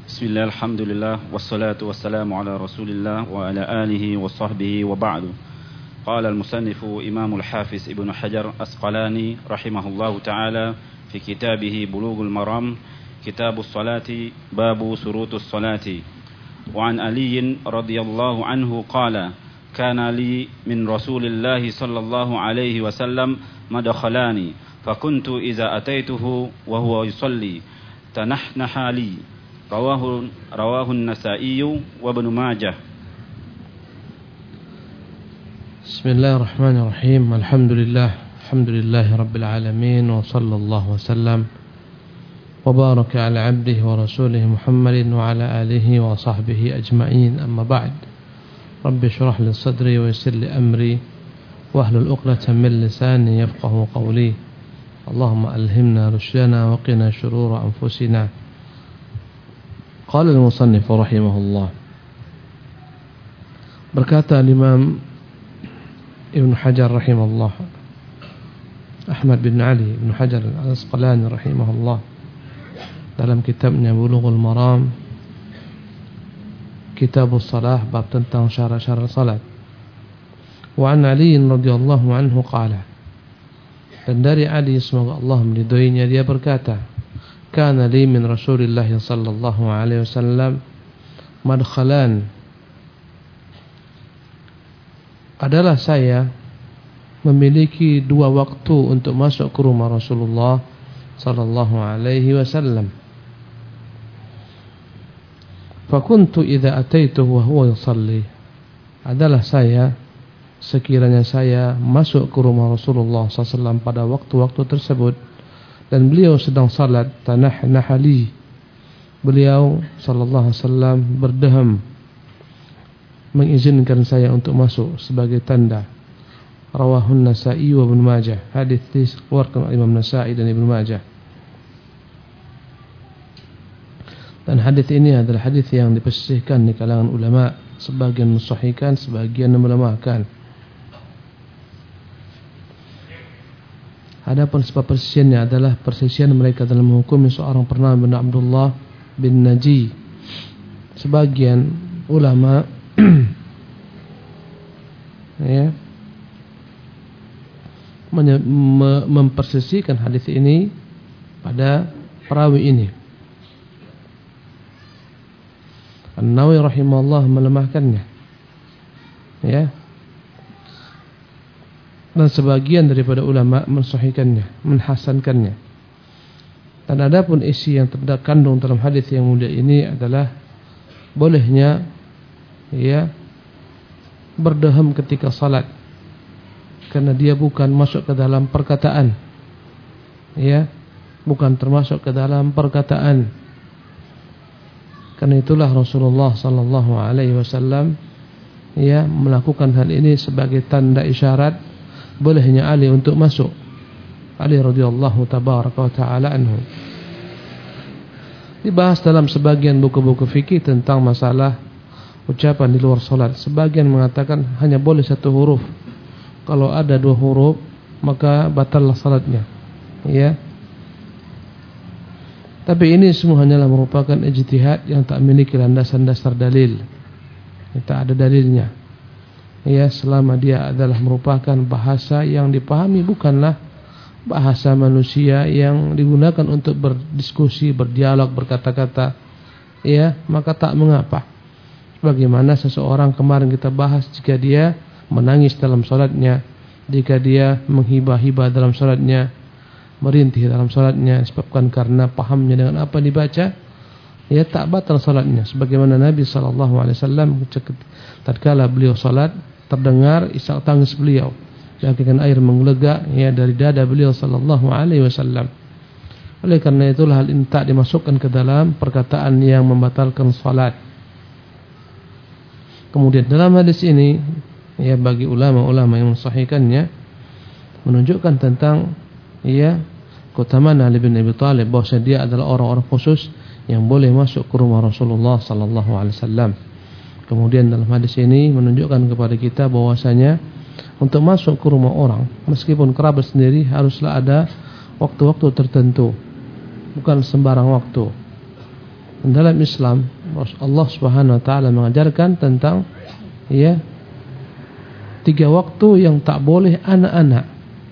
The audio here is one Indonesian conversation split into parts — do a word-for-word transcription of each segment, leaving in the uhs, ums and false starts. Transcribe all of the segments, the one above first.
Bismillah, alhamdulillah, wassalatu wassalamu ala rasulillah wa ala alihi wa sahbihi wa ba'du. Qala al-musannifu imamul hafiz Ibnu Hajar Asqalani rahimahullahu ta'ala fi kitabihi Bulughul Maram, kitabus salati, babu surutus salati. Wa an Ali radhiyallahu anhu qala kana li min rasulillahi sallallahu alaihi wasallam madkhalani fakuntu idza ataituhu wa huwa yusalli tanahnaha li. Rawahu rawahu an-Nasa'i wa Ibnu Majah. Bismillahirrahmanirrahim. Alhamdulillah, alhamdulillahi rabbil alamin, wa sallallahu wasallam wa baraka ala abdihi wa rasulih Muhammadin wa ala alihi wa sahbihi ajma'in. Amma ba'd. Rabbi shrah li sadri wa yassir li amri wahlul 'uqdatam min lisani yafqahu qawli. Allahumma alhimna rushdana wa qina shurura anfusina. Qala al-musannif rahimahullah. Berkata Imam Ibnu Hajar rahimahullah, Ahmad bin Ali Ibnu Hajar Al-Asqalani rahimahullah, dalam kitabnya Bulughul Maram, Kitabus Salah, bab tentang syarat-syarat salat. Wa an Ali radhiyallahu anhu qala, dan dari Ali semoga Allah meridhoinya, dia berkata, kana li min Rasulillah sallallahu alaihi wasallam madkhalan, adalah saya memiliki dua waktu untuk masuk ke rumah Rasulullah sallallahu alaihi wasallam. Fakuntu idza ataituhu wa huwa yusalli, adalah saya sekiranya saya masuk ke rumah Rasulullah sallallahu alaihi wasallam pada waktu-waktu tersebut dan beliau sedang salat, tanahnaha li, beliau sallallahu alaihi wasallam berdeham mengizinkan saya untuk masuk sebagai tanda. Rawahun Nasa'i wa Ibnu Majah. Hadis dikeluarkan oleh Imam Nasa'i dan Ibnu Majah. Dan hadis ini adalah hadis yang dipersihkan di kalangan ulama, sebagian mensahihkan, sebagian melemahkan. Adapun sebab persisiannya adalah persisian mereka dalam menghukumi seorang bernama bin Abdullah bin Naji. Sebagian ulama ya, mempersisikan hadis ini pada perawi ini. An-Nawawi rahimahullah melemahkannya, ya. Dan sebagian daripada ulama mensahihkannya, menhasankannya. Dan adapun isi yang terkandung dalam hadis yang mulia ini adalah bolehnya ya berdeham ketika salat, karena dia bukan masuk ke dalam perkataan, ya, bukan termasuk ke dalam perkataan. Karena itulah Rasulullah sallallahu alaihi wasallam ya melakukan hal ini sebagai tanda isyarat bolehnya Ali untuk masuk. Ali radhiyallahu tabaraka wa ta'ala anhu. Dibahas dalam sebagian buku-buku fikih tentang masalah ucapan di luar salat. Sebagian mengatakan hanya boleh satu huruf. Kalau ada dua huruf maka batallah salatnya, ya. Tapi ini semua hanyalah merupakan ijtihad yang tak memiliki landasan dasar dalil. Tak ada dalilnya. Ya, selama dia adalah merupakan bahasa yang dipahami, bukanlah bahasa manusia yang digunakan untuk berdiskusi, berdialog, berkata-kata, ya, maka tak mengapa. Bagaimana seseorang kemarin kita bahas, jika dia menangis dalam salatnya, jika dia menghibah-hibah dalam salatnya, merintih dalam salatnya disebabkan karena pahamnya dengan apa dibaca, ya, tak batal salatnya. Sebagaimana Nabi sallallahu alaihi wasallam tatkala beliau salat, terdengar isak tangis beliau, bagaikan air menggelegak ya dari dada beliau sallallahu alaihi wasallam. Oleh karena itulah hal ini tak dimasukkan ke dalam perkataan yang membatalkan salat. Kemudian dalam hadis ini ya, bagi ulama-ulama yang mensahihkannya, menunjukkan tentang ya keutamaan Ali bin Abi Thalib, bahwa dia adalah orang-orang khusus yang boleh masuk ke rumah Rasulullah sallallahu alaihi wasallam. Kemudian dalam hadis ini menunjukkan kepada kita bahwasanya untuk masuk ke rumah orang, meskipun kerabat sendiri, haruslah ada waktu-waktu tertentu, bukan sembarang waktu. dalam Islam Allah Subhanahu wa taala mengajarkan tentang ya tiga waktu yang tak boleh anak-anak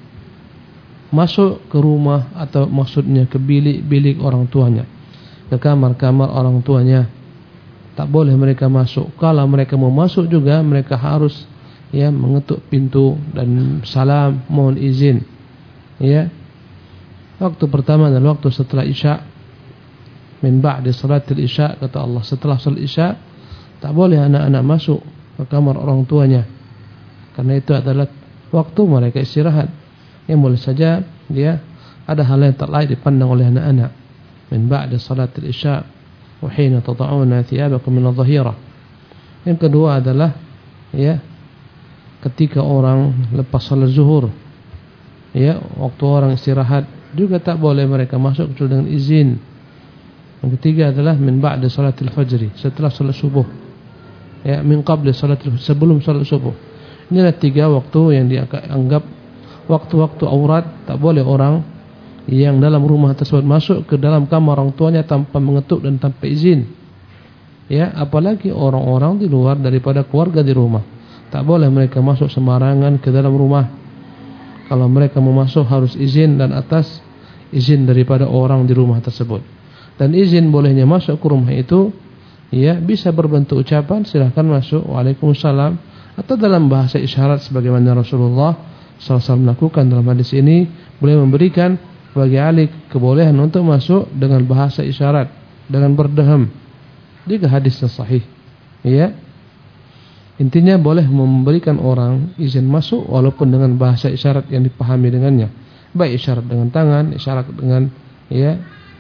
masuk ke rumah atau maksudnya ke bilik-bilik orang tuanya, ke kamar-kamar orang tuanya. Tak boleh mereka masuk. Kalau mereka mau masuk juga mereka harus ya mengetuk pintu dan salam, mohon izin. Ya. Waktu pertama adalah waktu setelah Isya. Min ba'di salatil Isya, kata Allah, setelah salat Isya tak boleh anak-anak masuk ke kamar orang tuanya. Karena itu adalah waktu mereka istirahat. Yang boleh saja dia ada hal yang tak layak dipandang oleh anak-anak. Min ba'di salatil Isya wa hina tad'una thiyabakum min adh-dhahirah. Yang kedua adalah ya ketika orang lepas salat zuhur. Ya, waktu orang istirahat juga tak boleh mereka masuk kecuali dengan izin. Yang ketiga adalah min ba'da salatil fajri, setelah salat subuh. Ya, min qabla salatil sebelum salat subuh. Inilah tiga waktu yang dianggap waktu-waktu aurat. Tak boleh orang yang dalam rumah tersebut masuk ke dalam kamar orang tuanya tanpa mengetuk dan tanpa izin. Ya, apalagi orang-orang di luar daripada keluarga di rumah. Tak boleh mereka masuk sembarangan ke dalam rumah. Kalau mereka mau masuk harus izin dan atas izin daripada orang di rumah tersebut. Dan izin bolehnya masuk ke rumah itu ya bisa berbentuk ucapan, silahkan masuk, waalaikumsalam, atau dalam bahasa isyarat sebagaimana Rasulullah shallallahu alaihi wasallam melakukan dalam hadis ini. Boleh memberikan bagi Ali kebolehan untuk masuk dengan bahasa isyarat, dengan berdeham, jika hadisnya sahih. Ya, intinya boleh memberikan orang izin masuk walaupun dengan bahasa isyarat yang dipahami dengannya, baik isyarat dengan tangan, isyarat dengan ya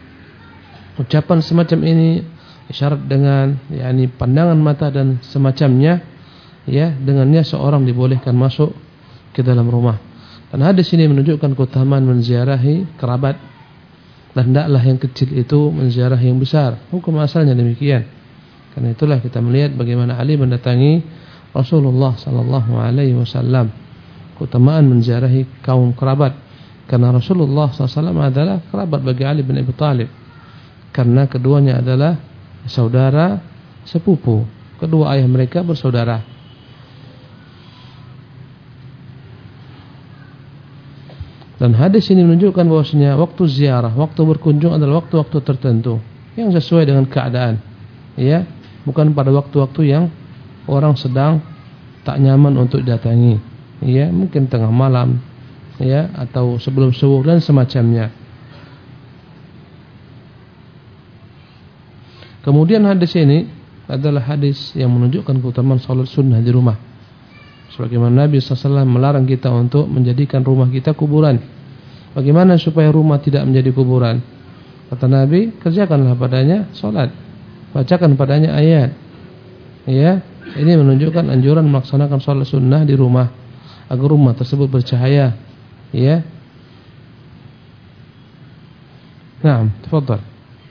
ucapan semacam ini, isyarat dengan yakni pandangan mata dan semacamnya. Ya, dengannya seorang dibolehkan masuk ke dalam rumah. Dan hadis ini menunjukkan keutamaan menziarahi kerabat. Dan hendaklah yang kecil itu menziarahi yang besar. Hukum asalnya demikian. Karena itulah kita melihat bagaimana Ali mendatangi Rasulullah sallallahu alaihi wasallam. Keutamaan menziarahi kaum kerabat. Karena Rasulullah sallallahu alaihi wasallam adalah kerabat bagi Ali bin Abi Thalib. Karena keduanya adalah saudara sepupu. Kedua ayah mereka bersaudara. Dan hadis ini menunjukkan bahwasanya waktu ziarah, waktu berkunjung adalah waktu-waktu tertentu yang sesuai dengan keadaan. Ya, bukan pada waktu-waktu yang orang sedang tak nyaman untuk didatangi. Ya, mungkin tengah malam, ya, atau sebelum subuh dan semacamnya. Kemudian hadis ini adalah hadis yang menunjukkan keutamaan salat sunnah di rumah. Sebagaimana Nabi sallallahu alaihi wasallam melarang kita untuk menjadikan rumah kita kuburan. Bagaimana supaya rumah tidak menjadi kuburan? Kata Nabi, kerjakanlah padanya salat, bacakan padanya ayat. Ya, ini menunjukkan anjuran melaksanakan salat sunnah di rumah agar rumah tersebut bercahaya. Ya. Naam, tafadhal.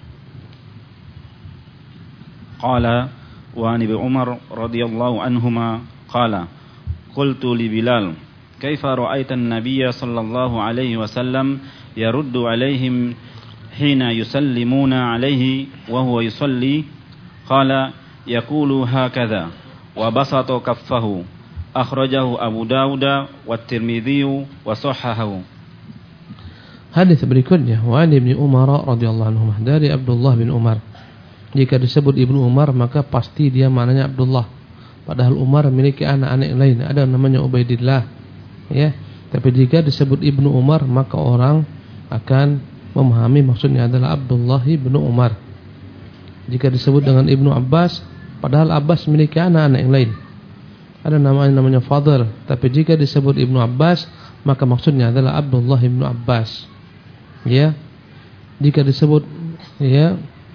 قال وعن ابن عمر رضي الله عنهما قال قلت لبلال كيف رأيت النبي صلى الله عليه وسلم يرد عليهم حين يسلمون عليه وهو يصلي قال يقول هكذا وبسط كفه أخرجه أبو داود والترمذي وصححه. Hadis berikutnya wa an Ibnu Umar radhiyallahu anhu, dari Abdullah bin Umar. Jika disebut Ibnu Umar maka pasti dia maknanya Abdullah. Padahal Umar memiliki anak-anak yang lain, ada namanya Ubaidillah. Ya, tapi jika disebut Ibnu Umar maka orang akan memahami maksudnya adalah Abdullah ibnu Umar. Jika disebut dengan Ibnu Abbas, padahal Abbas memiliki anak-anak yang lain, ada namanya namanya Fadl. Tapi jika disebut Ibnu Abbas maka maksudnya adalah Abdullah ibnu Abbas. Ya, jika disebut ya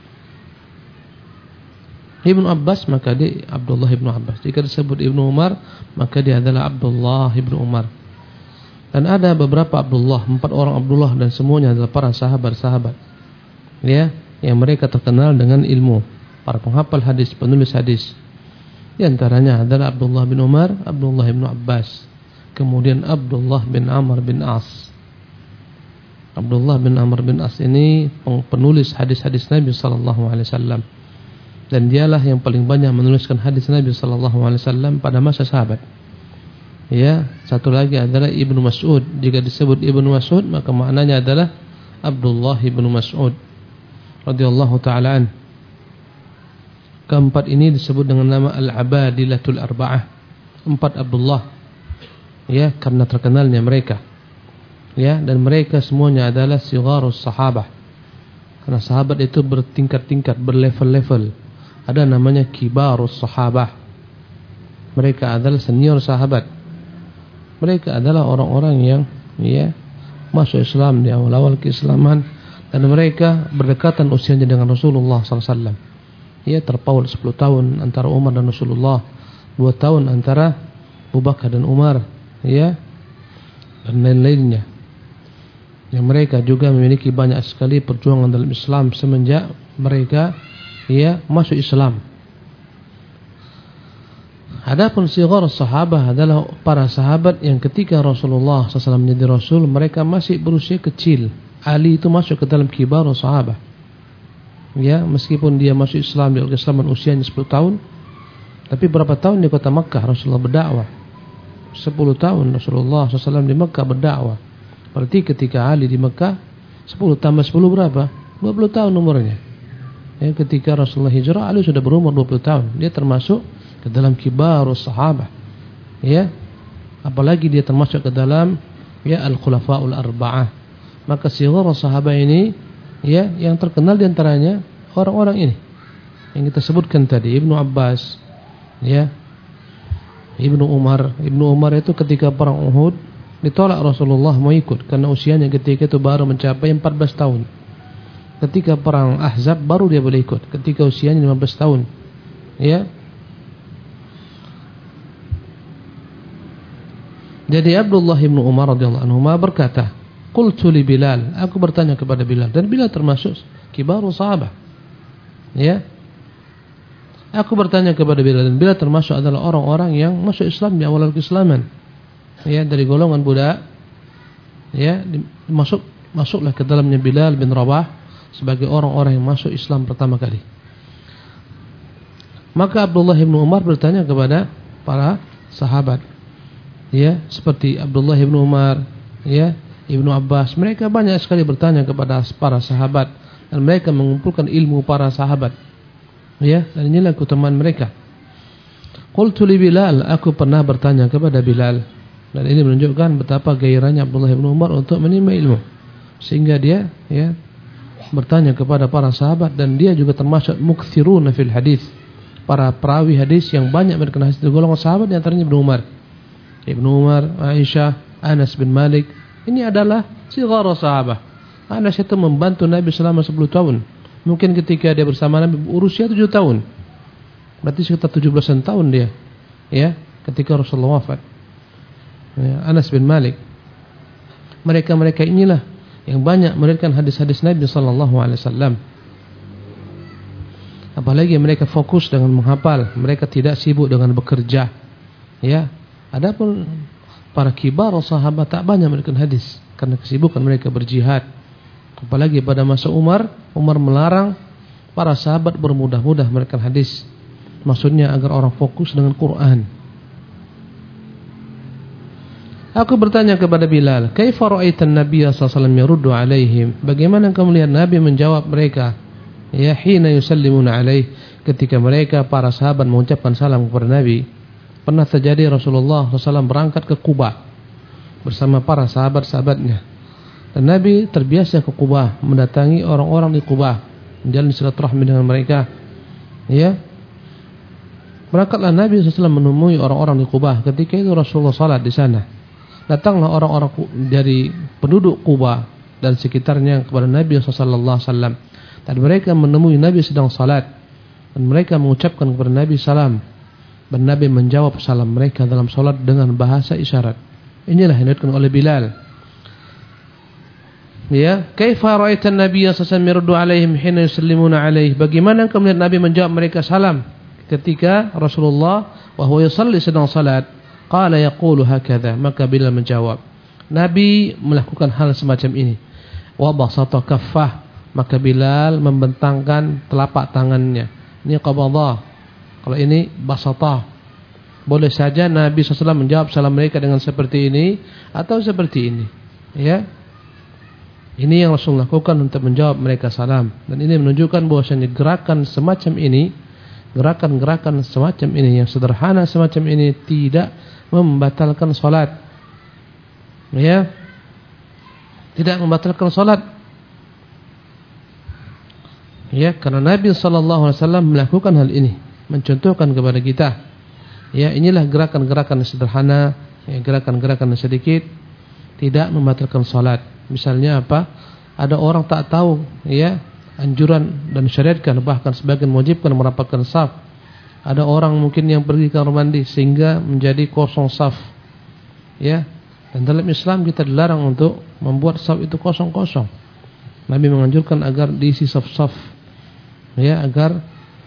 Ibnu Abbas maka dia Abdullah ibnu Abbas. Jika disebut Ibnu Umar maka dia adalah Abdullah ibnu Umar. Dan ada beberapa Abdullah, empat orang Abdullah, dan semuanya adalah para sahabat-sahabat. Ya, yang mereka terkenal dengan ilmu, para penghafal hadis, penulis hadis. Di antaranya adalah Abdullah bin Umar, Abdullah ibnu Abbas, kemudian Abdullah bin Amr bin As. Abdullah bin Amr bin As ini penulis hadis-hadis Nabi sallallahu alaihi wasallam. dan dialah yang paling banyak menuliskan hadis Nabi sallallahu alaihi wasallam pada masa sahabat. Ya, satu lagi adalah Ibnu Mas'ud. Jika disebut Ibnu Mas'ud maka maknanya adalah Abdullah Ibnu Mas'ud radhiyallahu taala an. Keempat ini disebut dengan nama Al-Abadilatul Arba'ah, empat Abdullah. Ya, karena terkenalnya mereka. Ya, dan mereka semuanya adalah sigharus sahabah. Karena sahabat itu bertingkat-tingkat, berlevel-level. Ada namanya kibarus sahabah. Mereka adalah senior sahabat. Mereka adalah orang-orang yang ya masuk Islam di awal-awal keislaman, dan mereka berdekatan usianya dengan Rasulullah sallallahu alaihi wasallam. Ya, terpaut sepuluh tahun antara Umar dan Rasulullah, dua tahun antara Abu Bakar dan Umar, ya, dan lain-lainnya. Yang mereka juga memiliki banyak sekali perjuangan dalam Islam semenjak mereka ya masuk Islam. Adapun sighar sahabah adalah para sahabat yang ketika Rasulullah sallallahu alaihi wasallam menjadi Rasul, mereka masih berusia kecil. Ali itu masuk ke dalam kibar sahabah. Ya, meskipun dia masuk Islam di keislaman usianya sepuluh tahun, tapi berapa tahun di kota Makkah Rasulullah berdakwah? sepuluh tahun Rasulullah sallallahu alaihi wasallam di Makkah berdakwah. Berarti ketika Ali di Makkah, sepuluh tambah sepuluh berapa? dua puluh tahun umurnya. Ya, ketika Rasulullah hijrah, Ali sudah berumur dua puluh tahun. Dia termasuk ke dalam kibarus sahabah. Ya. Apalagi dia termasuk ke dalam ya al-khulafaul arba'ah. Maka sighar sahabah ini ya yang terkenal di antaranya orang-orang ini yang kita sebutkan tadi, Ibnu Abbas, ya, Ibnu Umar. Ibnu Umar itu ketika perang Uhud ditolak Rasulullah mau ikut karena usianya ketika itu baru mencapai empat belas tahun. Ketika perang Ahzab baru dia boleh ikut ketika usianya lima belas tahun. Ya. Jadi Abdullah bin Umar radhiyallahu anhu berkata, "Qultu li Bilal," aku bertanya kepada Bilal, dan Bilal termasuk kibarus sahabah. Ya. Aku bertanya kepada Bilal, dan Bilal termasuk adalah orang-orang yang masuk Islam di awal keislaman. Ya, dari golongan budak. Ya, masuk masuklah ke dalamnya Bilal bin Rabah sebagai orang-orang yang masuk Islam pertama kali. Maka Abdullah bin Umar bertanya kepada para sahabat. Ya, seperti Abdullah bin Umar, ya, Ibnu Abbas, mereka banyak sekali bertanya kepada para sahabat dan mereka mengumpulkan ilmu para sahabat. Ya, dan inilah keutamaan mereka. Qultu li Bilal, aku pernah bertanya kepada Bilal, dan ini menunjukkan betapa gairahnya Abdullah bin Umar untuk menimba ilmu, sehingga dia ya bertanya kepada para sahabat, dan dia juga termasuk mukthiruna fil hadis, para perawi hadis yang banyak berkenaan hadis dari golongan sahabat, di antaranya Ibnu Umar. Ibnu Umar, Aisyah, Anas bin Malik, ini adalah sighar sahabah. Anas itu membantu Nabi selama sepuluh tahun. Mungkin ketika dia bersama Nabi berusia tujuh tahun. Berarti sekitar tujuh belas tahun dia. Ya, ketika Rasulullah wafat. Ya, Anas bin Malik. Mereka-mereka inilah yang banyak meriwayatkan hadis-hadis Nabi sallallahu alaihi wasallam. Apalagi mereka fokus dengan menghafal, mereka tidak sibuk dengan bekerja. Ya. Adapun para kibar sahabat tak banyak meriwayatkan hadis karena kesibukan mereka berjihad. Apalagi pada masa Umar, Umar melarang para sahabat bermudah-mudah meriwayatkan hadis. Maksudnya agar orang fokus dengan Quran. Aku bertanya kepada Bilal, "Kaifa ra'aitan Nabiy sallallahu alaihi wasallam yaruddu alaihim?" Bagaimana kamu melihat Nabi menjawab mereka? Ya, hina yusallimuna alaih, ketika mereka para sahabat mengucapkan salam kepada Nabi. Pernah terjadi Rasulullah sallallahu alaihi wasallam berangkat ke Quba bersama para sahabat-sahabatnya. Dan Nabi terbiasa ke Quba, mendatangi orang-orang di Quba, menjalin silaturahmi dengan mereka. Ya. Berangkatlah Nabi sallallahu alaihi wasallam menemui orang-orang di Quba. Ketika itu Rasulullah salat di sana. Datanglah orang-orang dari penduduk Quba dan sekitarnya kepada Nabi sallallahu alaihi wasallam. Dan mereka menemui Nabi sedang salat. Dan mereka mengucapkan kepada Nabi salam. Dan Nabi menjawab salam mereka dalam salat dengan bahasa isyarat. Inilah yang dikatakan oleh Bilal. Ya, kaifa ra'aitan Nabiy sallallahu alaihi wasallam yaruddu alaihim hina yusallimuna alaihi? Bagaimana kamu melihat Nabi menjawab mereka salam ketika Rasulullah wa huwa yusalli sedang salat? Qala yaqulu hakadha, maka Bilal menjawab, Nabi melakukan hal semacam ini. Wa basata kaffah, maka Bilal membentangkan telapak tangannya. Ini qabadha. Kalau ini basatah. Boleh saja Nabi shallallahu alaihi wasallam menjawab salam mereka dengan seperti ini atau seperti ini. Ya. Ini yang Rasul lakukan untuk menjawab mereka salam. Dan ini menunjukkan bahwasanya gerakan semacam ini, gerakan-gerakan semacam ini yang sederhana semacam ini tidak membatalkan salat. Ya. Tidak membatalkan salat. Ya, karena Nabi sallallahu alaihi wasallam melakukan hal ini, mencontohkan kepada kita. Ya, inilah gerakan-gerakan sederhana, ya, gerakan-gerakan sedikit tidak membatalkan salat. Misalnya apa? Ada orang tak tahu, ya, anjuran dan syariatkan, bahkan sebagian mewajibkan merapatkan saf. Ada orang mungkin yang pergi ke kamar mandi sehingga menjadi kosong saf. Ya. Dan dalam Islam kita dilarang untuk membuat saf itu kosong-kosong. Nabi menganjurkan agar diisi saf-saf, ya, agar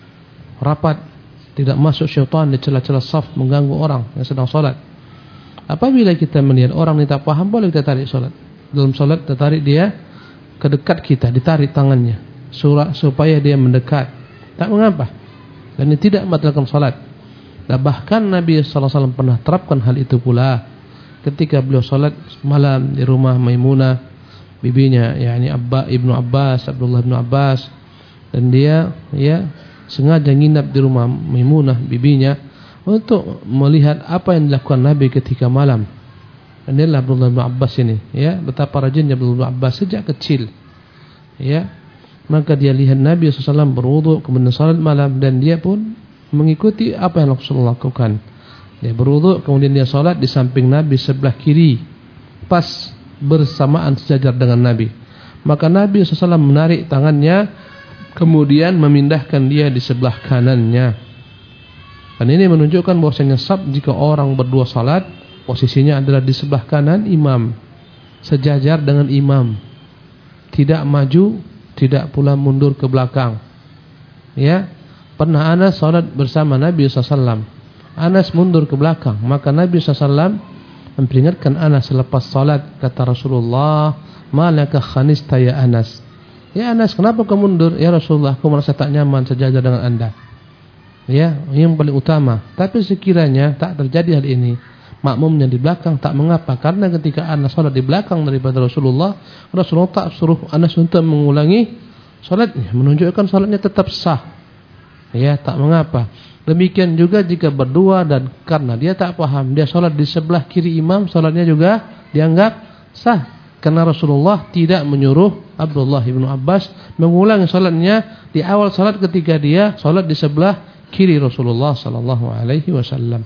rapat, tidak masuk syaitan di celah-celah saf mengganggu orang yang sedang salat. Apabila kita melihat orang ini tak paham, boleh kita tarik salat. Dalam salat kita tarik dia ke dekat kita, ditarik tangannya surah supaya dia mendekat. Tak mengapa. Dan ini tidak membatalkan salat. Dan bahkan Nabi sallallahu alaihi wasallam pernah terapkan hal itu pula ketika beliau salat malam di rumah Maimunah, bibinya, yakni Abba Ibnu Abbas, Abdullah bin Abbas, dan dia ya sengaja nginap di rumah Maimunah bibinya untuk melihat apa yang dilakukan Nabi ketika malam. Dan inilah Abdullah bin Abbas ini, ya, betapa rajinnya Abdullah bin Abbas sejak kecil. Ya. Maka dia lihat Nabi sallallahu alaihi wasallam berwudu kemudian salat malam dan dia pun mengikuti apa yang Rasulullah lakukan. Dia berwudu kemudian dia salat di samping Nabi sebelah kiri, pas bersamaan sejajar dengan Nabi. Maka Nabi sallallahu alaihi wasallam menarik tangannya kemudian memindahkan dia di sebelah kanannya. Dan ini menunjukkan bahwasanya saf jika orang berdua salat, posisinya adalah di sebelah kanan imam, sejajar dengan imam, tidak maju, tidak pula mundur ke belakang. Ya, pernah Anas salat bersama Nabi sallallahu alaihi wasallam. Anas mundur ke belakang, maka Nabi sallallahu alaihi wasallam memperingatkan Anas selepas salat, kata Rasulullah, "Malaka khanista ya Anas?" Ya Anas, kenapa kau mundur? Ya Rasulullah, aku merasa tak nyaman sejajar dengan anda. Ya, yang paling utama. Tapi sekiranya tak terjadi hal ini, makmumnya di belakang, tak mengapa. Karena ketika Anas salat di belakang daripada Rasulullah, Rasulullah tak suruh Anas untuk mengulangi salatnya, menunjukkan salatnya tetap sah. Ya, tak mengapa. Demikian juga jika berdua dan karena dia tak paham, dia salat di sebelah kiri imam, salatnya juga dianggap sah. Karena Rasulullah tidak menyuruh Abdullah bin Abbas mengulangi salatnya di awal salat ketika dia salat di sebelah kiri Rasulullah sallallahu alaihi wasallam.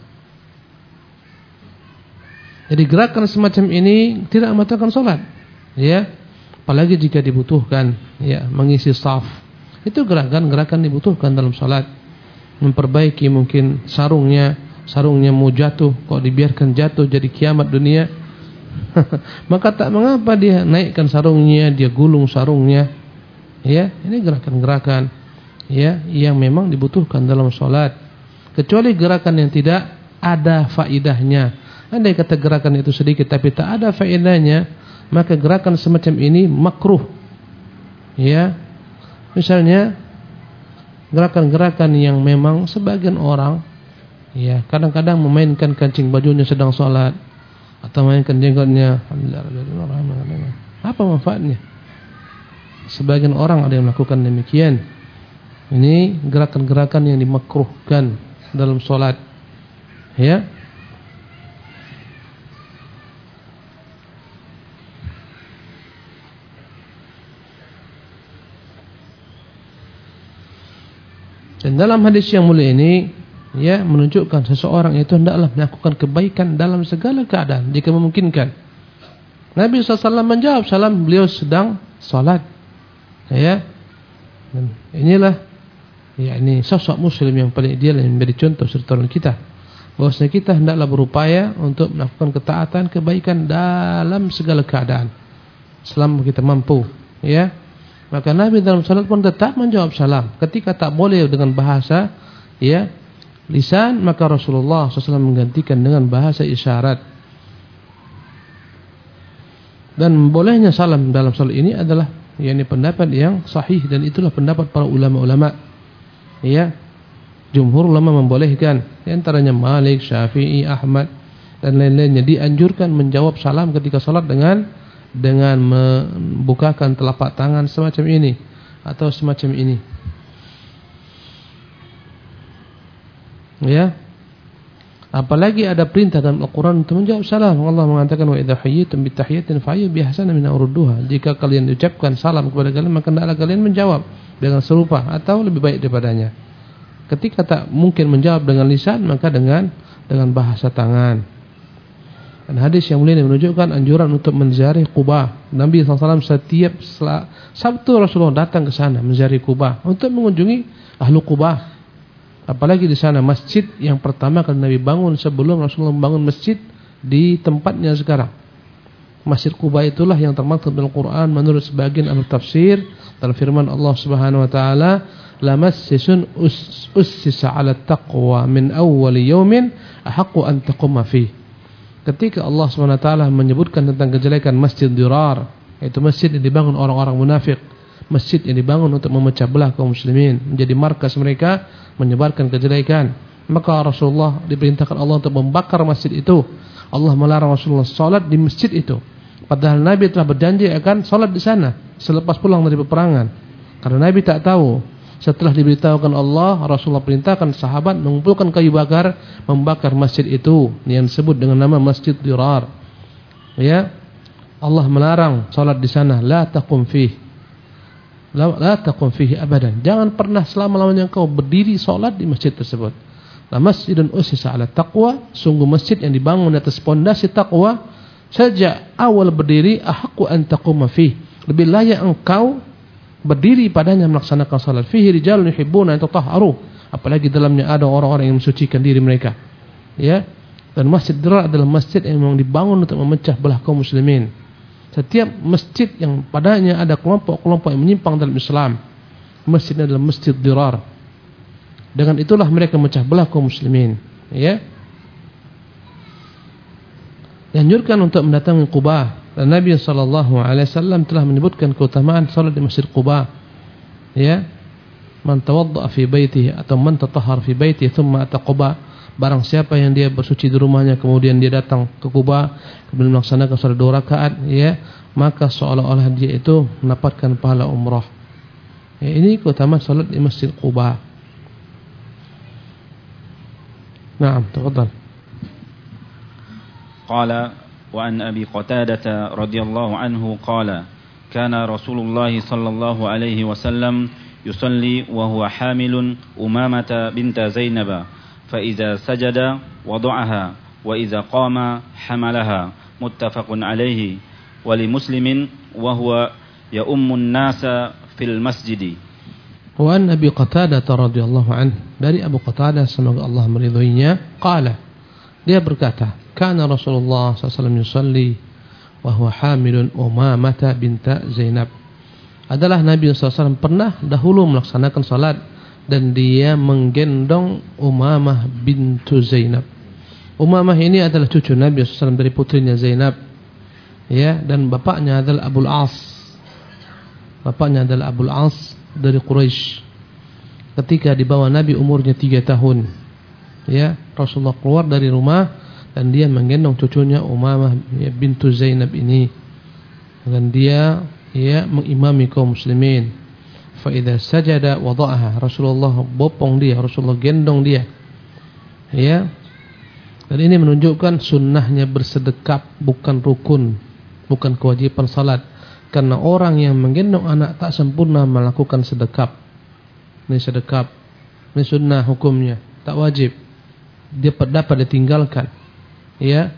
Jadi gerakan semacam ini tidak membatalkan salat, ya. Apalagi jika dibutuhkan, ya, mengisi saf. Itu gerakan-gerakan dibutuhkan dalam salat. Memperbaiki mungkin sarungnya, sarungnya mau jatuh, kok dibiarkan jatuh jadi kiamat dunia. Maka tak mengapa dia naikkan sarungnya, dia gulung sarungnya. Ya, ini gerakan-gerakan, ya, yang memang dibutuhkan dalam salat. Kecuali gerakan yang tidak ada faedahnya. Andai kata gerakan itu sedikit tapi tak ada faedahnya, maka gerakan semacam ini makruh. Ya. Misalnya gerakan-gerakan yang memang sebagian orang, ya, kadang-kadang memainkan kancing bajunya sedang salat atau mainkan jenggotnya. Alhamdulillah. Apa manfaatnya? Sebagian orang ada yang melakukan demikian. Ini gerakan-gerakan yang dimakruhkan dalam salat. Ya. Dan dalam hadis yang mulia ini, ya, menunjukkan seseorang itu hendaklah melakukan kebaikan dalam segala keadaan jika memungkinkan. Nabi sallallahu alaihi wasallam menjawab salam beliau sedang salat. Ya. Dan inilah, ya, ini sosok muslim yang paling ideal yang menjadi contoh serta kita. Bahwasanya kita hendaklah berupaya untuk melakukan ketaatan kebaikan dalam segala keadaan selama kita mampu, ya. Maka Nabi dalam salat pun tetap menjawab salam. Ketika tak boleh dengan bahasa, ya, lisan, maka Rasulullah sallallahu alaihi wasallam menggantikan dengan bahasa isyarat. Dan bolehnya salam dalam salat ini adalah, ya, ini pendapat yang sahih dan itulah pendapat para ulama-ulama. Ya, Jumhur ulama membolehkan, di antaranya Malik, Syafi'i, Ahmad dan lain-lainnya, dianjurkan menjawab salam ketika salat dengan dengan membukakan telapak tangan semacam ini atau semacam ini. Ya. Apalagi ada perintah dalam Al-Qur'an untuk menjawab salam. Allah mengatakan wa idza hayyitum bi tahiyyatin fa'ayyu bi ahsana min urduha. Jika kalian ucapkan salam kepada kalian, maka hendaklah kalian menjawab dengan serupa atau lebih baik daripadanya. Ketika tak mungkin menjawab dengan lisan, maka dengan dengan bahasa tangan. Dan hadis yang mulia ini menunjukkan anjuran untuk menziarahi Quba. Nabi sallallahu alaihi wasallam setiap Sabtu Rasulullah datang ke sana menziarahi Quba untuk mengunjungi ahlu Quba. Apalagi di sana masjid yang pertama kali Nabi bangun sebelum Rasulullah membangun masjid di tempatnya sekarang. Masjid Quba itulah yang termaktub dalam Al-Quran menurut sebagian ahli tafsir dalam firman Allah Subhanahu wa taala, la masjisun ussisa 'ala taqwa min awwal yawmin ahaqqu an taquma fi. Ketika Allah Subhanahu wa taala menyebutkan tentang kejelekan Masjid Dirar, yaitu masjid yang dibangun orang-orang munafik, masjid yang dibangun untuk memecah belah kaum muslimin, menjadi markas mereka menyebarkan kejelekan, maka Rasulullah diperintahkan Allah untuk membakar masjid itu. Allah melarang Rasulullah salat di masjid itu, padahal Nabi telah berjanji akan salat di sana selepas pulang dari peperangan. Karena Nabi tak tahu, setelah diberitahukan Allah, Rasulullah perintahkan sahabat mengumpulkan kayu bakar, membakar masjid itu yang disebut dengan nama Masjid Dirar. Ya, Allah melarang salat di sana, la taqum fihi. La, la taqum fihi abadan. Jangan pernah selama-lamanya engkau berdiri salat di masjid tersebut. La masjidun ussisa 'ala taqwa, sungguh masjid yang dibangun atas pondasi takwa, sejak awal berdiri ahaqqu an taquma fihi. Lebih layak engkau berdiri padanya melaksanakan salat. Fihi rijalun yuhibbuna an tatahharu, apalagi dalamnya ada orang-orang yang mensucikan diri mereka. Ya. Dan Masjid Dirar adalah masjid yang memang dibangun untuk memecah belah kaum muslimin. Setiap masjid yang padanya ada kelompok-kelompok yang menyimpang dalam Islam, masjid adalah Masjid Dirar. Dengan itulah mereka memecah belah kaum muslimin. Ya. Dianjurkan untuk mendatangi Quba. Dan Nabi sallallahu alaihi wasallam telah menyebutkan keutamaan salat di Masjid Quba. Ya. Man tawaddaa fi baitihi atau man tatahhar fi baitihi thumma ata Quba. Barang siapa yang dia bersuci di rumahnya kemudian dia datang ke Quba kemudian melaksanakan salat dua rakaat, ya, maka seolah-olah dia itu mendapatkan pahala umrah. Ya, ini keutamaan salat di Masjid Quba. Naam, tafadhal. Qala wa an Abi Qatadah radhiyallahu anhu qala kana Rasulullah sallallahu alaihi wasallam yusalli wa huwa hamilun Umamah bint Zainab فإذا سجد وضعها وإذا قام حملها متفق عليه ولمسلم وهو يؤم الناس في المسجد. وعن أبي قتادة رضي الله عنه, dari Abu Qatadah semoga Allah meridhoinya, qala, dia berkata, kana Rasulullah sallallahu alaihi wasallam yusalli wa huwa hamilun Umamah bint Zainab. Adalah Nabi sallallahu alaihi wasallam pernah dahulu melaksanakan salat dan dia menggendong Umamah bintu Zainab. Umamah ini adalah cucu Nabi sallallahu alaihi wasallam dari putrinya Zainab. Ya, dan bapaknya adalah Abul As. Bapaknya adalah Abul As dari Quraisy. Ketika dibawa Nabi umurnya tiga tahun, ya, Rasulullah keluar dari rumah dan dia menggendong cucunya Umamah ya, bintu Zainab ini. Dan dia ya mengimami kaum muslimin. Fa idza sajada wada'aha, Rasulullah bopong dia, Rasulullah gendong dia. Ya. Dan ini menunjukkan sunnahnya bersedekap, bukan rukun, bukan kewajiban salat. Karena orang yang menggendong anak tak sempurna melakukan sedekap. Ini sedekap, ini sunnah hukumnya, tak wajib. Dia dapat ditinggalkan. Ya.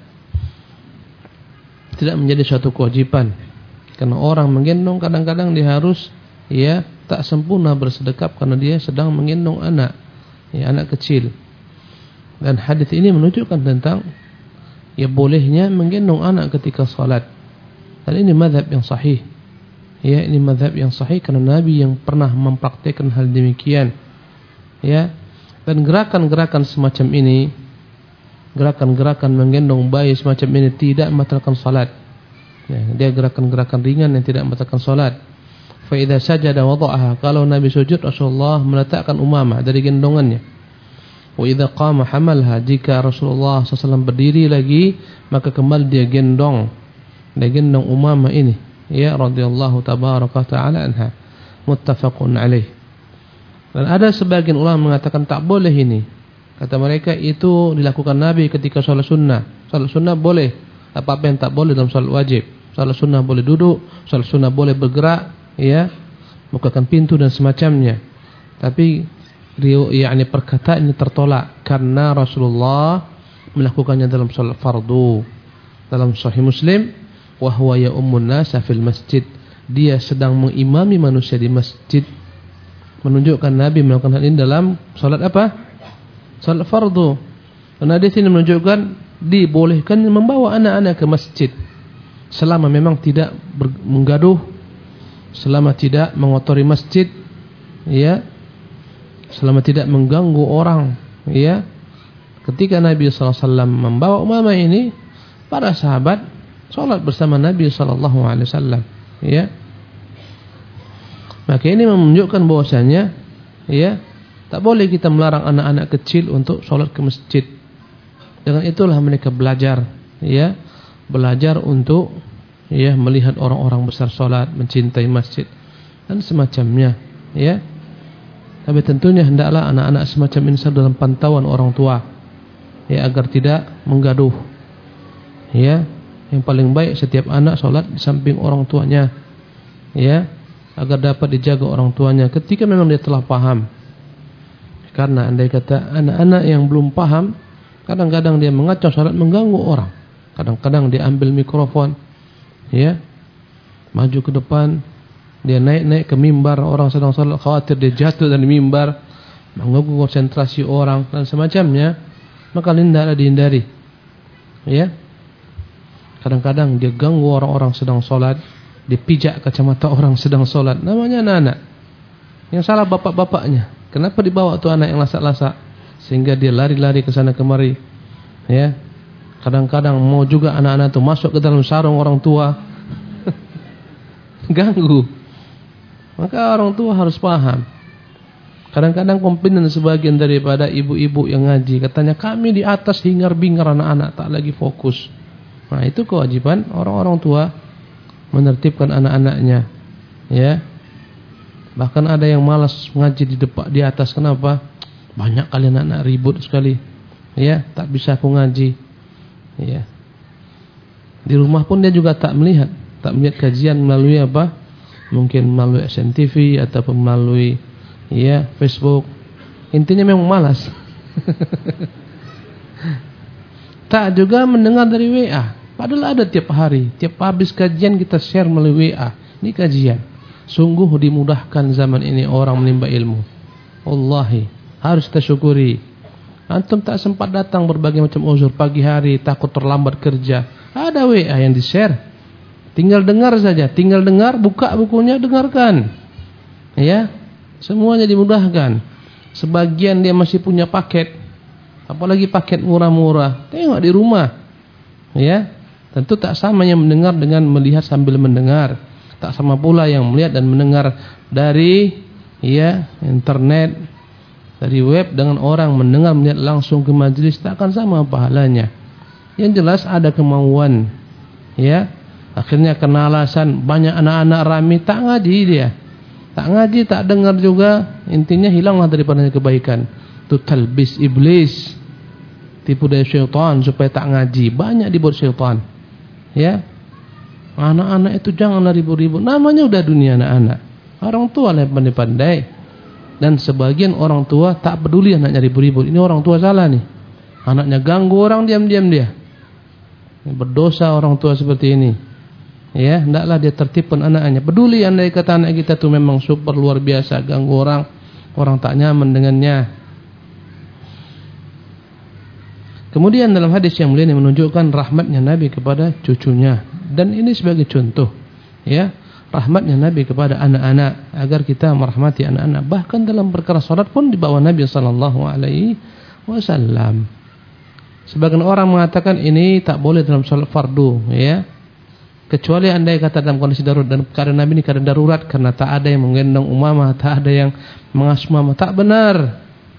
Tidak menjadi suatu kewajiban. Karena orang menggendong kadang-kadang dia harus ya tak sempurna bersedekap karena dia sedang menggendong anak, ya, anak kecil. Dan hadis ini menunjukkan tentang ya bolehnya menggendong anak ketika salat. Dan ini mazhab yang sahih. Ya, ini mazhab yang sahih karena Nabi yang pernah mempraktikkan hal demikian. Ya. Dan gerakan-gerakan semacam ini, gerakan-gerakan menggendong bayi semacam ini tidak membatalkan salat. Ya, dia gerakan-gerakan ringan yang tidak membatalkan salat. Fa idza sajada wada'aha, kalau Nabi sujud Rasulullah meletakkan Umamah dari gendongannya. Wa idza qama hamalha, jika Rasulullah sallallahu alaihi wasallam berdiri lagi, maka kembali dia gendong, dia gendong Umamah ini, ya radhiyallahu tabaraka taala anha. Muttafaqun alaih. Dan ada sebagian ulama mengatakan tak boleh ini. Kata mereka itu dilakukan Nabi ketika sholat sunnah. Sholat sunnah boleh, apa-apa yang tak boleh dalam sholat wajib. Sholat sunnah boleh duduk, sholat sunnah boleh bergerak, ya, bukakan pintu dan semacamnya. Tapi yakni perkataan ini tertolak karena Rasulullah melakukannya dalam sholat fardu. Dalam Sahih Muslim, wa huwa ya ummun nasa fil masjid, dia sedang mengimami manusia di masjid. Menunjukkan Nabi melakukan hal ini dalam salat apa? Salat fardu. Dan hadis ini menunjukkan dibolehkan membawa anak-anak ke masjid selama memang tidak menggaduh, selama tidak mengotori masjid, ya, selama tidak mengganggu orang, ya. Ketika Nabi sallallahu alaihi wasallam membawa Umamah ini, para sahabat salat bersama Nabi sallallahu alaihi wasallam, ya. Maka ini menunjukkan bahwasanya, ya, tak boleh kita melarang anak-anak kecil untuk sholat ke masjid. Dengan itulah mereka belajar, ya, belajar untuk, ya, melihat orang-orang besar sholat, mencintai masjid dan semacamnya, ya. Tapi tentunya hendaklah anak-anak semacam ini dalam pantauan orang tua, ya, agar tidak menggaduh, ya. Yang paling baik setiap anak sholat di samping orang tuanya, ya, agar dapat dijaga orang tuanya ketika memang dia telah paham. Karena andai kata anak-anak yang belum paham, kadang-kadang dia mengacau salat, mengganggu orang. Kadang-kadang dia ambil mikrofon, ya, maju ke depan, dia naik-naik ke mimbar, orang sedang salat, khawatir dia jatuh dari mimbar, mengganggu konsentrasi orang dan semacamnya. Maka hendaklah dihindari, ya. Kadang-kadang dia ganggu orang-orang sedang salat, dipijak kacamata orang sedang sholat. Namanya anak-anak. Yang salah bapak-bapaknya. Kenapa dibawa tuh anak yang lasak-lasak sehingga dia lari-lari ke sana kemari, ya. Kadang-kadang mau juga anak-anak itu masuk ke dalam sarung orang tua. Ganggu. Maka orang tua harus paham. Kadang-kadang komplain sebagian daripada ibu-ibu yang ngaji, katanya kami di atas hingar-bingar anak-anak tak lagi fokus. Nah, itu kewajiban orang-orang tua menertibkan anak-anaknya, ya. Bahkan ada yang malas ngaji di depan di atas. Kenapa? Banyak kali anak-anak ribut sekali, ya, tak bisa aku ngaji, ya. Di rumah pun dia juga tak melihat, tak melihat kajian melalui apa? Mungkin melalui S N T V ataupun melalui, ya, Facebook. Intinya memang malas. Tak juga mendengar dari W A. Padahal ada tiap hari, tiap habis kajian kita share melalui W A. Ini kajian. Sungguh dimudahkan zaman ini orang menimba ilmu. Wallahi, harus kita syukuri. Antum tak sempat datang berbagai macam uzur, pagi hari takut terlambat kerja, ada W A yang di-share. Tinggal dengar saja, tinggal dengar, buka bukunya, dengarkan. Ya, semuanya dimudahkan. Sebagian dia masih punya paket, apalagi paket murah-murah. Tengok di rumah, ya. Tentu tak sama yang mendengar dengan melihat sambil mendengar. Tak sama pula yang melihat dan mendengar dari, ya, internet, dari web, dengan orang mendengar melihat langsung ke majelis, tak akan sama pahalanya. Yang jelas ada kemauan, ya. Akhirnya kena alasan banyak anak-anak rame tak ngaji dia. Tak ngaji, tak dengar juga, intinya hilanglah daripadanya kebaikan. Itu talbis iblis, tipu daya syaitan supaya tak ngaji. Banyak dibuat syaitan, ya. Anak-anak itu janganlah ribut-ribut. Namanya udah dunia anak-anak. Orang tua lah yang pandai-pandai. Dan sebagian orang tua tak peduli anaknya ribut-ribut. Ini orang tua salah nih. Anaknya ganggu orang, diam-diam dia. Berdosa orang tua seperti ini. Ya, hendaklah dia tertibkan anaknya. Peduli andai kata anak kita tuh memang super luar biasa, ganggu orang, orang tak nyaman dengannya. Kemudian dalam hadis yang mulia ini menunjukkan rahmatnya Nabi kepada cucunya. Dan ini sebagai contoh, ya, rahmatnya Nabi kepada anak-anak, agar kita merahmati anak-anak. Bahkan dalam perkara salat pun dibawa Nabi sallallahu alaihi wasallam. Sebagian orang mengatakan ini tak boleh dalam salat fardu, ya, kecuali andai kata dalam kondisi darurat. Dan keadaan Nabi ini keadaan darurat karena tak ada yang menggendong Umamah, tak ada yang mengasuh Umamah. Tak benar.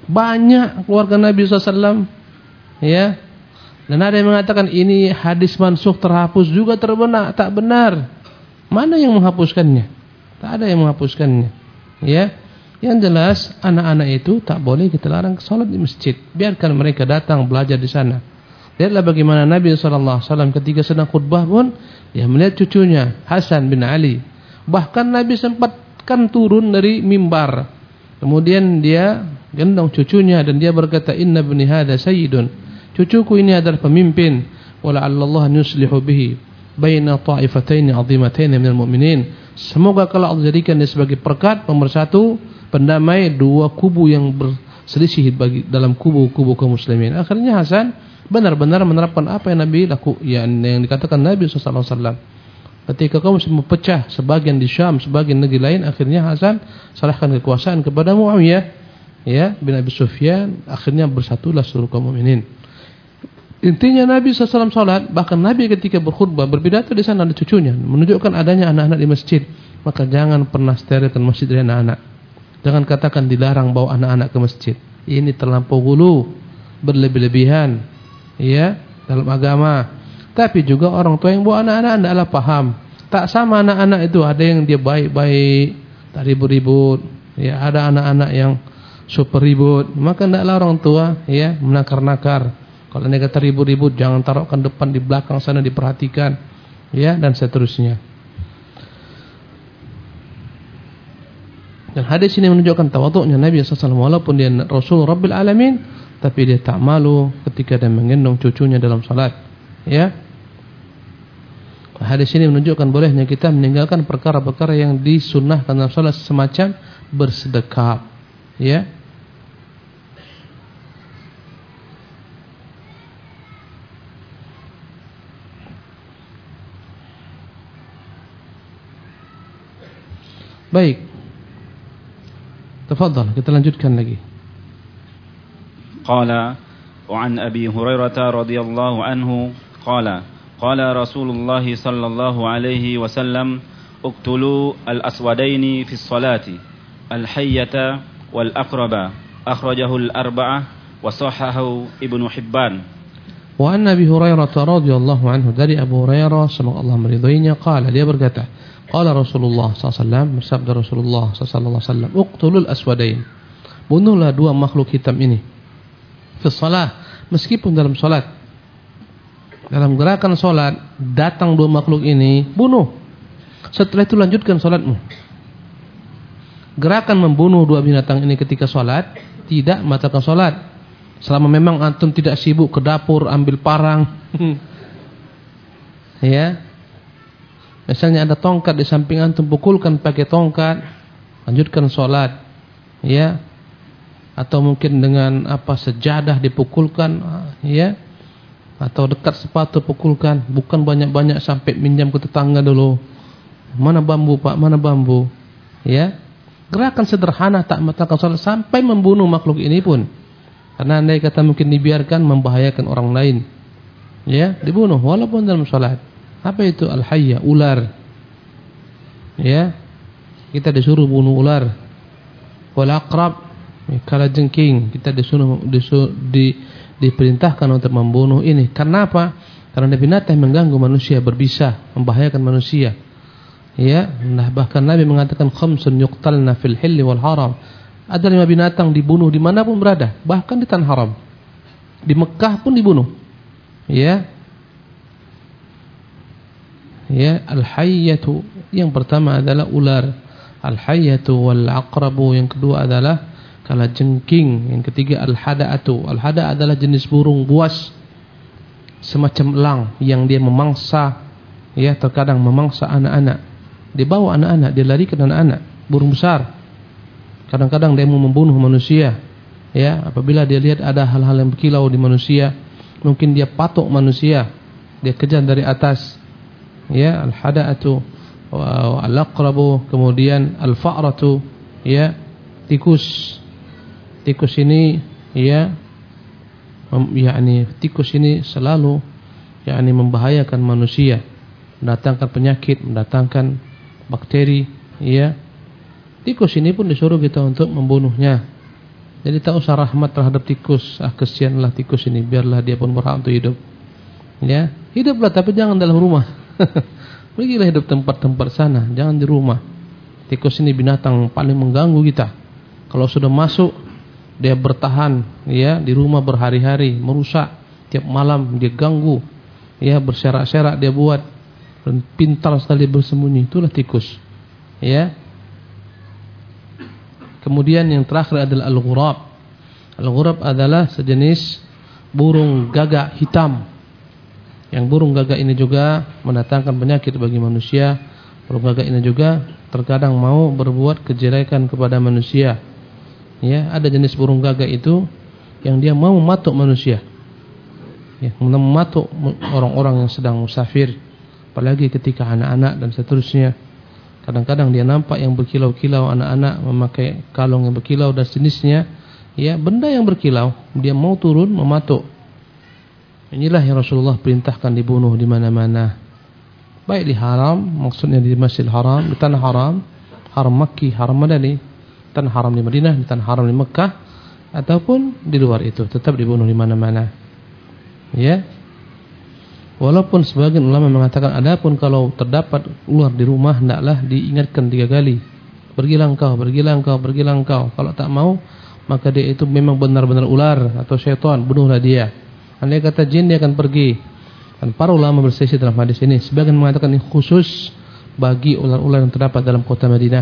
Banyak keluarga Nabi sallallahu alaihi wasallam, ya. Dan ada yang mengatakan ini hadis mansukh, terhapus juga, terbenak, tak benar. Mana yang menghapuskannya? Tak ada yang menghapuskannya. Ya. Yang jelas anak-anak itu tak boleh kita larang salat di masjid. Biarkan mereka datang belajar di sana. Lihatlah bagaimana Nabi sallallahu alaihi wasallam ketika sedang khutbah pun dia melihat cucunya Hasan bin Ali. Bahkan Nabi sempatkan turun dari mimbar. Kemudian dia gendong cucunya dan dia berkata, "Inna ibni hadza sayyidun." Cucuku ini adalah pemimpin. Wa la'allallahu yuslihu bihi baina ta'ifatayn 'azimatayn minal mu'minin. Semoga kalau Allah jadikan dia sebagai perekat, pemersatu, pendamai dua kubu yang berselisih bagi dalam kubu-kubu kaum muslimin. Akhirnya Hasan benar-benar menerapkan apa yang Nabi laku, yang, yang dikatakan Nabi sallallahu alaihi wasallam. Ketika kaum muslimin pecah, sebagian di Syam, sebagian negeri lain, akhirnya Hasan serahkan kekuasaan kepada Muawiyah, ya, bin Abi Sufyan. Akhirnya bersatulah seluruh kaum mukminin. Intinya Nabi sallallahu alaihi wasallam salat, bahkan Nabi ketika berkhutbah berpidato di sana ada cucunya, menunjukkan adanya anak-anak di masjid. Maka jangan pernah sterilkan masjid dari anak-anak. Jangan katakan dilarang bawa anak-anak ke masjid. Ini terlampau gulu, berlebih-lebihan, ya, dalam agama. Tapi juga orang tua yang bawa anak-anak adalah paham. Tak sama anak-anak itu, ada yang dia baik-baik, tak ribut-ribut, ya, ada anak-anak yang super ribut. Maka hendaklah orang tua, ya, menakar-nakar. Kalau dia kata ribut-ribut, jangan taruhkan depan, di belakang sana diperhatikan, ya, dan seterusnya. Dan hadis ini menunjukkan tawadhu'nya Nabi sallallahu alaihi wasallam, walaupun dia Rasul Rabbil Alamin, tapi dia tak malu ketika dia menggendong cucunya dalam salat, ya. Hadis ini menunjukkan bolehnya kita meninggalkan perkara-perkara yang disunnahkan dalam salat, semacam bersedekap, ya. Baik. Tafadhal, kita lanjutkan lagi. Qala wa an Abi Hurairah radhiyallahu anhu qala qala Rasulullah sallallahu alaihi wasallam uqtulu al-aswadaini fi sholati al-hayyata wal aqraba akhrajahu al-arba'ah wa sahahahu Ibnu Hibban. Wa an Abi Hurairah radhiyallahu anhu, dari Abu Hurairah semoga Allah meridainya, qala, dia berkata, qala Rasulullah sallallahu alaihi wasallam, bersabda Rasulullah sallallahu alaihi wasallam, uqtulul aswadain, bunuhlah dua makhluk hitam ini, fi shalah, meskipun dalam salat. Dalam gerakan salat datang dua makhluk ini, bunuh. Setelah itu lanjutkan salatmu. Gerakan membunuh dua binatang ini ketika salat tidak membatalkan salat, selama memang antum tidak sibuk ke dapur ambil parang. Ya. Misalnya ada tongkat di samping antum, pukulkan pakai tongkat, lanjutkan salat, ya. Atau mungkin dengan apa, sejadah dipukulkan, ya. Atau dekat sepatu pukulkan, bukan banyak-banyak sampai minjam ke tetangga dulu. Mana bambu Pak, mana bambu, ya. Gerakan sederhana tak membatalkan salat sampai membunuh makhluk ini pun. Karena andai kata mungkin dibiarkan membahayakan orang lain, ya, dibunuh walaupun dalam salat. Apa itu al-hayya? Ular. Ya. Kita disuruh bunuh ular. Wal aqrab, kalajengking, kita disuruh, disuruh di, diperintahkan untuk membunuh ini. Karena apa? Karena binatang mengganggu manusia, berbisa, membahayakan manusia. Ya, nah bahkan Nabi mengatakan khamsun yuqtalna fil hilli wal haram. Ada lima binatang dibunuh dimanapun berada, bahkan di tanah haram. Di Mekah pun dibunuh. Ya. Ya, al-hayyatu, yang pertama adalah ular, al-hayyatu wal aqrabu, yang kedua adalah kalajengking, yang ketiga al-hada'atu. Al-hada' adalah jenis burung buas semacam elang yang dia memangsa, ya, terkadang memangsa anak-anak. Dia bawa anak-anak, dia larikan anak-anak, burung besar. Kadang-kadang dia mau membunuh manusia, ya, apabila dia lihat ada hal-hal yang berkilau di manusia, mungkin dia patok manusia, dia kejar dari atas. Ya, al-hada'atu wa al-aqrabu, kemudian al-fa'ratu, ya, tikus. Tikus ini, ya, yakni tikus ini selalu yakni membahayakan manusia, mendatangkan penyakit, mendatangkan bakteri, ya. Tikus ini pun disuruh kita untuk membunuhnya. Jadi tak usah rahmat terhadap tikus. Ah, kesianlah tikus ini, biarlah dia pun berhak untuk hidup. Ya, hiduplah tapi jangan dalam rumah. Pergilah hidup tempat-tempat sana, jangan di rumah. Tikus ini binatang paling mengganggu kita. Kalau sudah masuk, dia bertahan ya di rumah berhari-hari, merusak. Tiap malam dia ganggu. Ya, berserak-serak dia buat. Dan pintar sekali bersembunyi. Itulah tikus. Ya. Kemudian yang terakhir adalah al-ghurab. Al-ghurab adalah sejenis burung gagak hitam. Yang burung gagak ini juga mendatangkan penyakit bagi manusia. Burung gagak ini juga terkadang mau berbuat kejelekan kepada manusia. Ya, ada jenis burung gagak itu yang dia mau mematuk manusia. Ya, mematuk orang-orang yang sedang musafir, apalagi ketika anak-anak dan seterusnya. Kadang-kadang dia nampak yang berkilau-kilau, anak-anak memakai kalung yang berkilau dan sejenisnya. Ya, benda yang berkilau, dia mau turun mematuk. Inilah yang Rasulullah perintahkan dibunuh di mana-mana. Baik di haram, maksudnya di Masjidil Haram, di tanah haram, haram Makki, haram Madani, tanah haram di Madinah, di tanah haram di Mekah, ataupun di luar itu, tetap dibunuh di mana-mana. Ya. Walaupun sebagian ulama mengatakan adapun kalau terdapat ular di rumah hendaklah diingatkan tiga kali. Pergilah engkau, pergilah engkau, pergilah engkau. Kalau tak mau, maka dia itu memang benar-benar ular atau syaitan, bunuhlah dia. Andai kata jin, dia akan pergi. Dan para ulama berselisih dalam hadis ini. Sebagian mengatakan ini khusus bagi ular-ular yang terdapat dalam kota Madinah.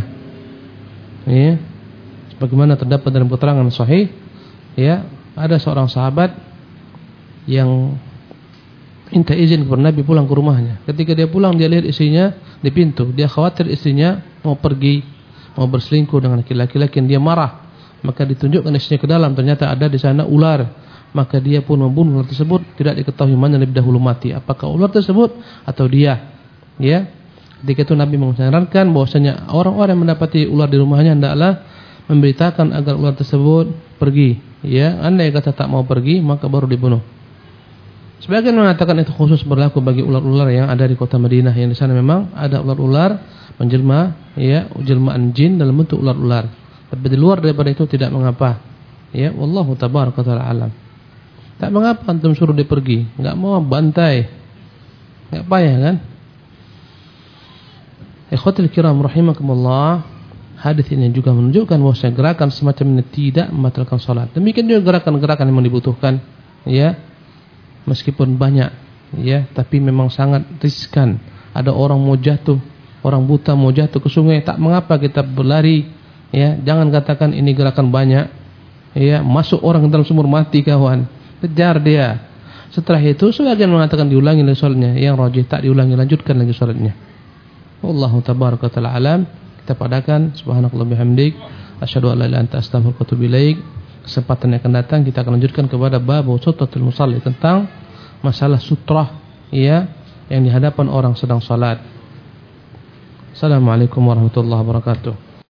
Ya. Sebagaimana terdapat dalam keterangan sahih, ya, ada seorang sahabat yang minta izin kepada Nabi pulang ke rumahnya. Ketika dia pulang, dia lihat istrinya di pintu. Dia khawatir istrinya mau pergi, mau berselingkuh dengan laki-laki, yang dia marah. Maka ditunjukkan istrinya ke dalam, ternyata ada di sana ular. Maka dia pun membunuh ular tersebut. Tidak diketahui mana lebih dahulu mati, apakah ular tersebut atau dia. Ya. Ketika itu Nabi menyarankan bahwasanya orang-orang yang mendapati ular di rumahnya hendaklah memberitakan agar ular tersebut pergi. Ya, andai kata tak mau pergi, maka baru dibunuh. Sebagian mengatakan itu khusus berlaku bagi ular-ular yang ada di kota Madinah, yang di sana memang ada ular-ular menjelma, ya, jelmaan jin dalam bentuk ular-ular. Tapi di luar daripada itu tidak mengapa. Ya, wallahu tabaraka taala alam. Tak mengapa antum suruh dia pergi, enggak mau bantai. Enggak payah kan? Ikhwatul kiram rahimakumullah, hadis ini juga menunjukkan bahwa gerakan semacam ini tidak membatalkan salat. Demikian juga gerakan-gerakan yang dibutuhkan, ya. Meskipun banyak, ya, tapi memang sangat riskan. Ada orang mau jatuh, orang buta mau jatuh ke sungai, tak mengapa kita berlari, ya. Jangan katakan ini gerakan banyak, ya, masuk orang ke dalam sumur mati kawan, kejar dia. Setelah itu sebagian mengatakan diulangi lagi salatnya, yang rajih tak diulangi, lanjutkan lagi salatnya. Wallahu tabaraka taala alam. Kita padakan subhanakallah bihamdik, asyhadu an la ilaha illa anta astaghfiruka wa atubu ilaik. Kesempatan yang akan datang kita akan lanjutkan kepada bab sutratul musalli, tentang masalah sutrah, ya, yang di hadapan orang sedang salat. Assalamualaikum warahmatullahi wabarakatuh.